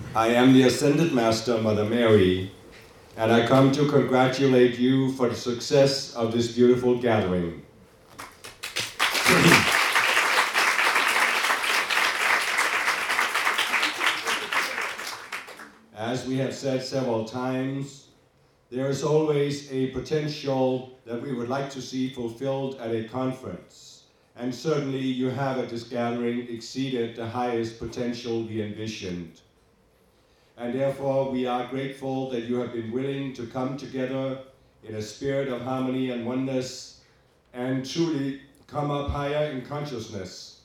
I am the Ascended Master, Mother Mary, and I come to congratulate you for the success of this beautiful gathering. As we have said several times, there is always a potential that we would like to see fulfilled at a conference. And certainly you have at this gathering exceeded the highest potential we envisioned. And therefore we are grateful that you have been willing to come together in a spirit of harmony and oneness and truly come up higher in consciousness.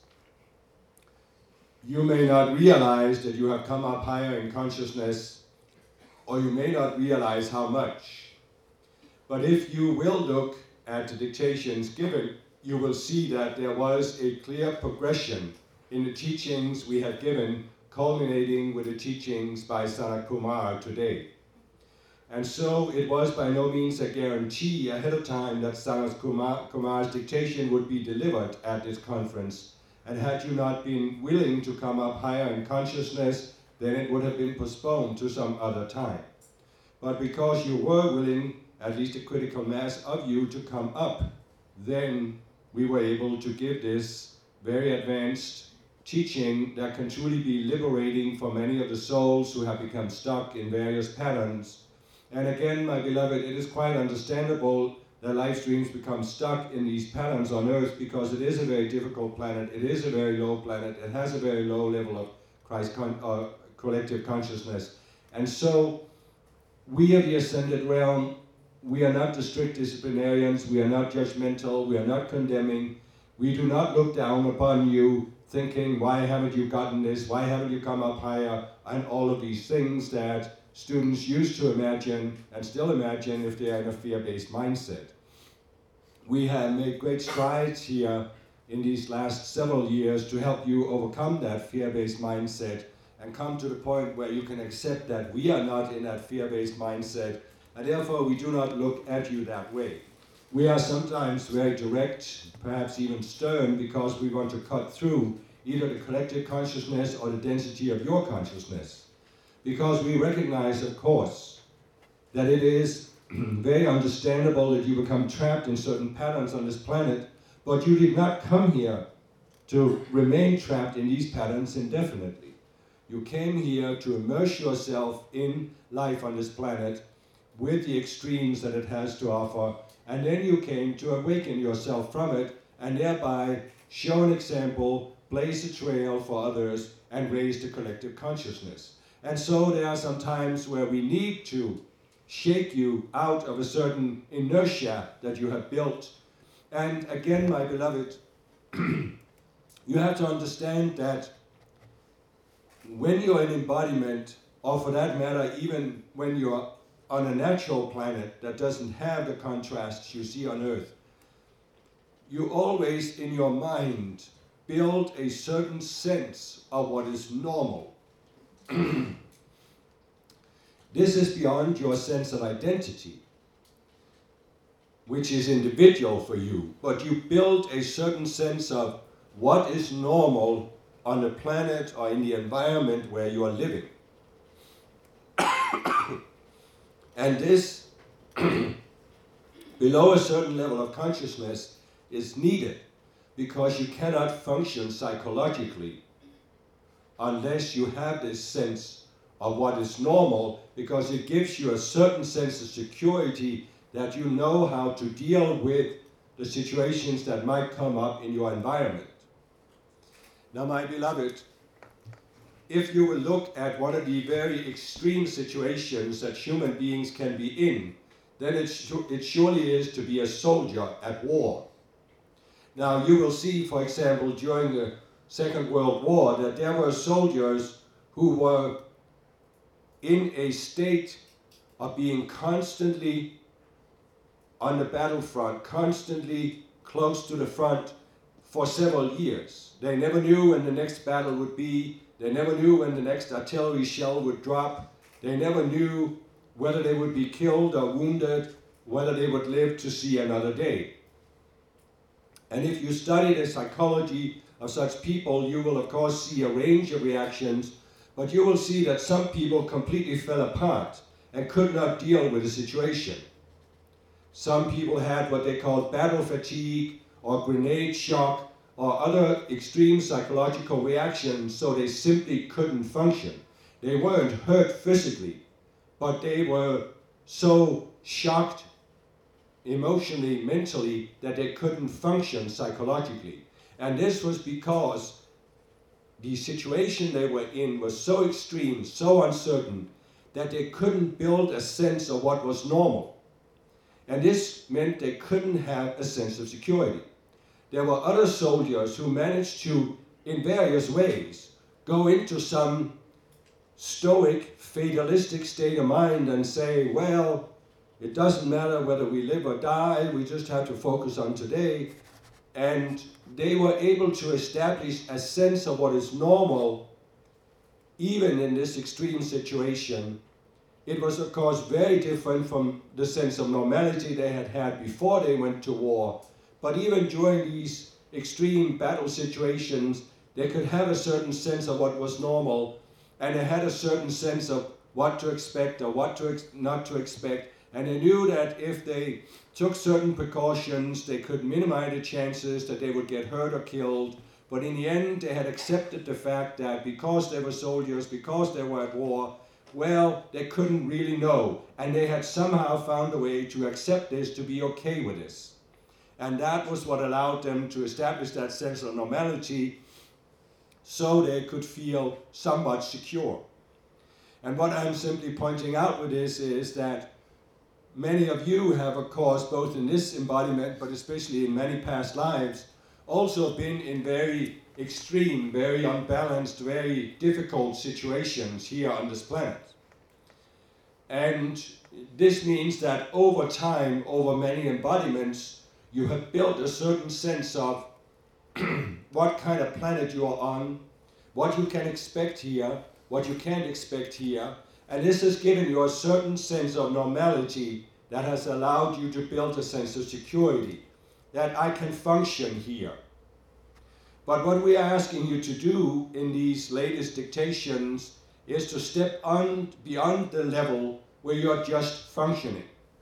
You may not realize that you have come up higher in consciousness, or you may not realize how much. But if you will look at the dictations given, you will see that there was a clear progression in the teachings we have given, culminating with the teachings by Sanat Kumar today. And so it was by no means a guarantee ahead of time that Sanat Kumar's dictation would be delivered at this conference. And had you not been willing to come up higher in consciousness, then it would have been postponed to some other time. But because you were willing, at least a critical mass of you, to come up, then we were able to give this very advanced teaching that can truly be liberating for many of the souls who have become stuck in various patterns. And again, my beloved, it is quite understandable that life streams become stuck in these patterns on Earth because it is a very difficult planet, it is a very low planet, it has a very low level of Christ collective consciousness. And so, we of the Ascended Realm, we are not the strict disciplinarians, we are not judgmental, we are not condemning, we do not look down upon you thinking, why haven't you gotten this, why haven't you come up higher, and all of these things that students used to imagine and still imagine if they are in a fear-based mindset. We have made great strides here in these last several years to help you overcome that fear-based mindset and come to the point where you can accept that we are not in that fear-based mindset, and therefore we do not look at you that way. We are sometimes very direct, perhaps even stern, because we want to cut through either the collective consciousness or the density of your consciousness. Because we recognize, of course, that it is very understandable that you become trapped in certain patterns on this planet, but you did not come here to remain trapped in these patterns indefinitely. You came here to immerse yourself in life on this planet with the extremes that it has to offer, and then you came to awaken yourself from it and thereby show an example, blaze a trail for others, and raise the collective consciousness. And so there are some times where we need to shake you out of a certain inertia that you have built. And again, my beloved, you have to understand that when you're in embodiment, or for that matter, even when you're on a natural planet that doesn't have the contrasts you see on Earth, you always, in your mind, build a certain sense of what is normal. This is beyond your sense of identity, which is individual for you, but you build a certain sense of what is normal on the planet or in the environment where you are living. And this, below a certain level of consciousness, is needed because you cannot function psychologically unless you have this sense of what is normal, because it gives you a certain sense of security that you know how to deal with the situations that might come up in your environment. Now, my beloved, if you will look at one of the very extreme situations that human beings can be in, then it surely is to be a soldier at war. Now, you will see, for example, during the Second World War, that there were soldiers who were in a state of being constantly on the battlefront, constantly close to the front for several years. They never knew when the next battle would be. They never knew when the next artillery shell would drop. They never knew whether they would be killed or wounded, whether they would live to see another day. And if you study the psychology of such people, you will of course see a range of reactions, But you will see that some people completely fell apart and could not deal with the situation. Some people had what they called battle fatigue or grenade shock or other extreme psychological reactions, so they simply couldn't function. They weren't hurt physically, but they were so shocked emotionally, mentally, that they couldn't function psychologically. And this was because the situation they were in was so extreme, so uncertain, that they couldn't build a sense of what was normal. And this meant they couldn't have a sense of security. There were other soldiers who managed to, in various ways, go into some stoic, fatalistic state of mind and say, well, it doesn't matter whether we live or die, we just have to focus on today. And they were able to establish a sense of what is normal, even in this extreme situation. It was, of course, very different from the sense of normality they had had before they went to war. But even during these extreme battle situations, they could have a certain sense of what was normal, and they had a certain sense of what to expect or what to not to expect. And they knew that if they took certain precautions, they could minimize the chances that they would get hurt or killed. But in the end, they had accepted the fact that because they were soldiers, because they were at war, well, they couldn't really know. And they had somehow found a way to accept this, to be okay with this. And that was what allowed them to establish that sense of normality so they could feel somewhat secure. And what I'm simply pointing out with this is that many of you have, of course, both in this embodiment, but especially in many past lives, also been in very extreme, very unbalanced, very difficult situations here on this planet. And this means that over time, over many embodiments, you have built a certain sense of what kind of planet you are on, what you can expect here, what you can't expect here, and this has given you a certain sense of normality that has allowed you to build a sense of security, that I can function here. But what we are asking you to do in these latest dictations is to step on beyond the level where you're just functioning.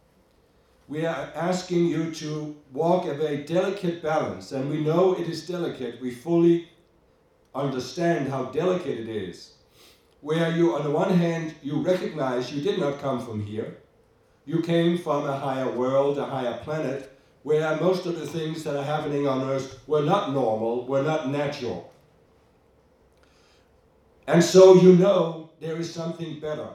We are asking you to walk a very delicate balance, and we know it is delicate. We fully understand how delicate it is, where you, on the one hand, you recognize you did not come from here. You came from a higher world, a higher planet, where most of the things that are happening on Earth were not normal, were not natural. And so you know there is something better.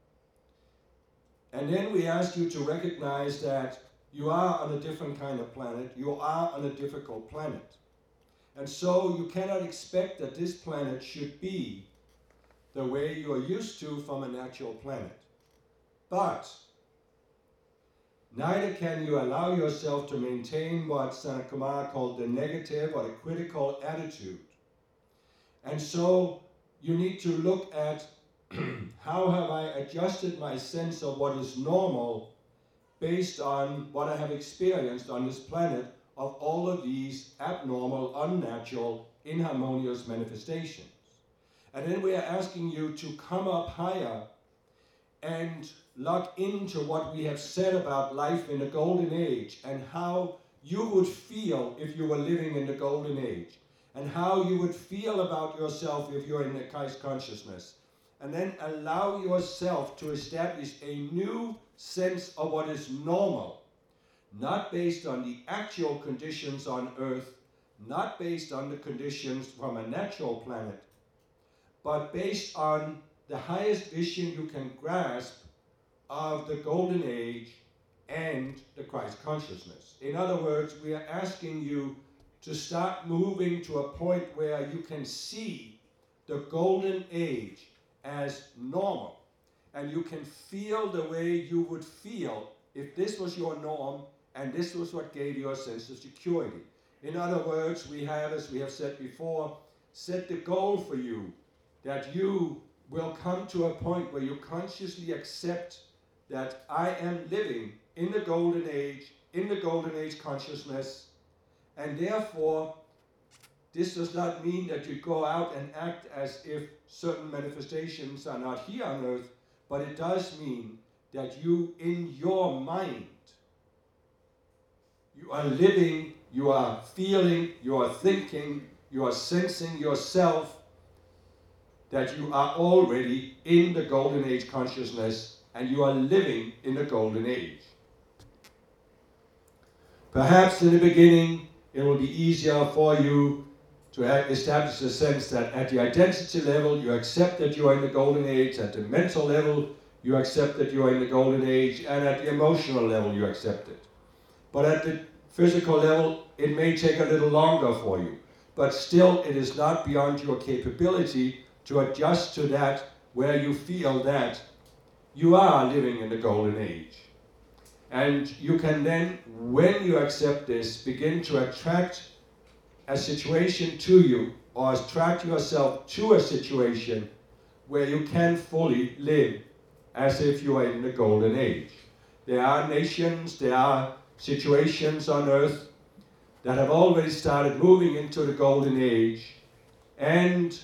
And then we ask you to recognize that you are on a different kind of planet, you are on a difficult planet. And so you cannot expect that this planet should be the way you are used to from a natural planet. But neither can you allow yourself to maintain what Sanat Kumara called the negative or the critical attitude. And so you need to look at how have I adjusted my sense of what is normal based on what I have experienced on this planet of all of these abnormal, unnatural, inharmonious manifestations. And then we are asking you to come up higher and lock into what we have said about life in the Golden Age and how you would feel if you were living in the Golden Age, and how you would feel about yourself if you're in the Christ consciousness. And then allow yourself to establish a new sense of what is normal, not based on the actual conditions on Earth, not based on the conditions from a natural planet, but based on the highest vision you can grasp of the Golden Age and the Christ consciousness. In other words, we are asking you to start moving to a point where you can see the Golden Age as normal, and you can feel the way you would feel if this was your norm and this was what gave you a sense of security. In other words, we have, as we have said before, set the goal for you that you will come to a point where you consciously accept that I am living in the Golden Age consciousness, and therefore this does not mean that you go out and act as if certain manifestations are not here on earth, but it does mean that you, in your mind, you are living, you are feeling, you are thinking, you are sensing yourself that you are already in the Golden Age consciousness and you are living in the Golden Age. Perhaps in the beginning it will be easier for you to establish the sense that at the identity level you accept that you are in the Golden Age, at the mental level you accept that you are in the Golden Age, and at the emotional level you accept it. But at the physical level it may take a little longer for you. But still it is not beyond your capability to adjust to that where you feel that you are living in the Golden Age. And you can then, when you accept this, begin to attract a situation to you, or attract yourself to a situation where you can fully live as if you are in the Golden Age. There are nations, there are situations on earth that have already started moving into the Golden Age, and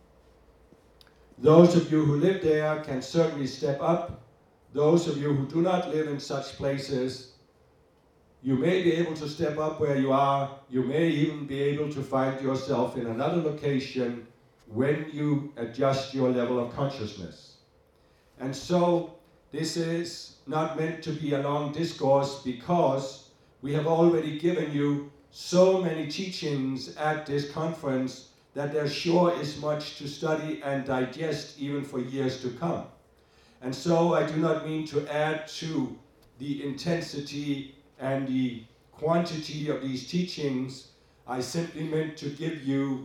those of you who live there can certainly step up. Those of you who do not live in such places, you may be able to step up where you are. You may even be able to find yourself in another location when you adjust your level of consciousness. And so this is not meant to be a long discourse, because we have already given you so many teachings at this conference that there sure is much to study and digest even for years to come. And so I do not mean to add to the intensity and the quantity of these teachings. I simply meant to give you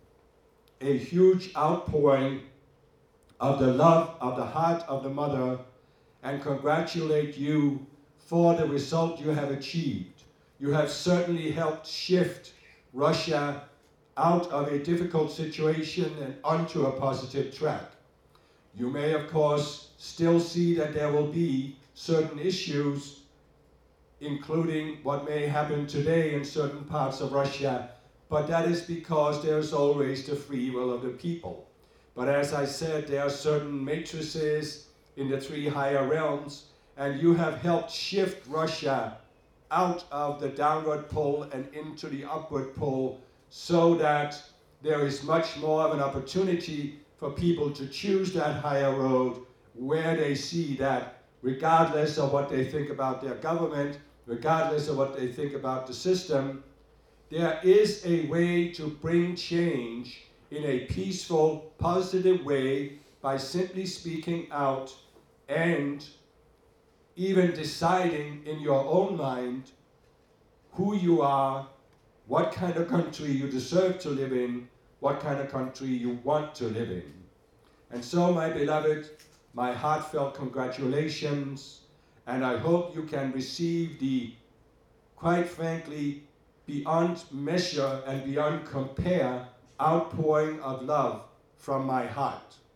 a huge outpouring of the love of the heart of the Mother and congratulate you for the result you have achieved. You have certainly helped shift Russia out of a difficult situation and onto a positive track. You may, of course, still see that there will be certain issues, including what may happen today in certain parts of Russia, but that is because there's always the free will of the people. But as I said, there are certain matrices in the three higher realms, and you have helped shift Russia out of the downward pull and into the upward pull, so that there is much more of an opportunity for people to choose that higher road, where they see that regardless of what they think about their government, regardless of what they think about the system, there is a way to bring change in a peaceful, positive way by simply speaking out and even deciding in your own mind who you are, what kind of country you deserve to live in, what kind of country you want to live in. And so, my beloved, my heartfelt congratulations, and I hope you can receive the, quite frankly, beyond measure and beyond compare outpouring of love from my heart.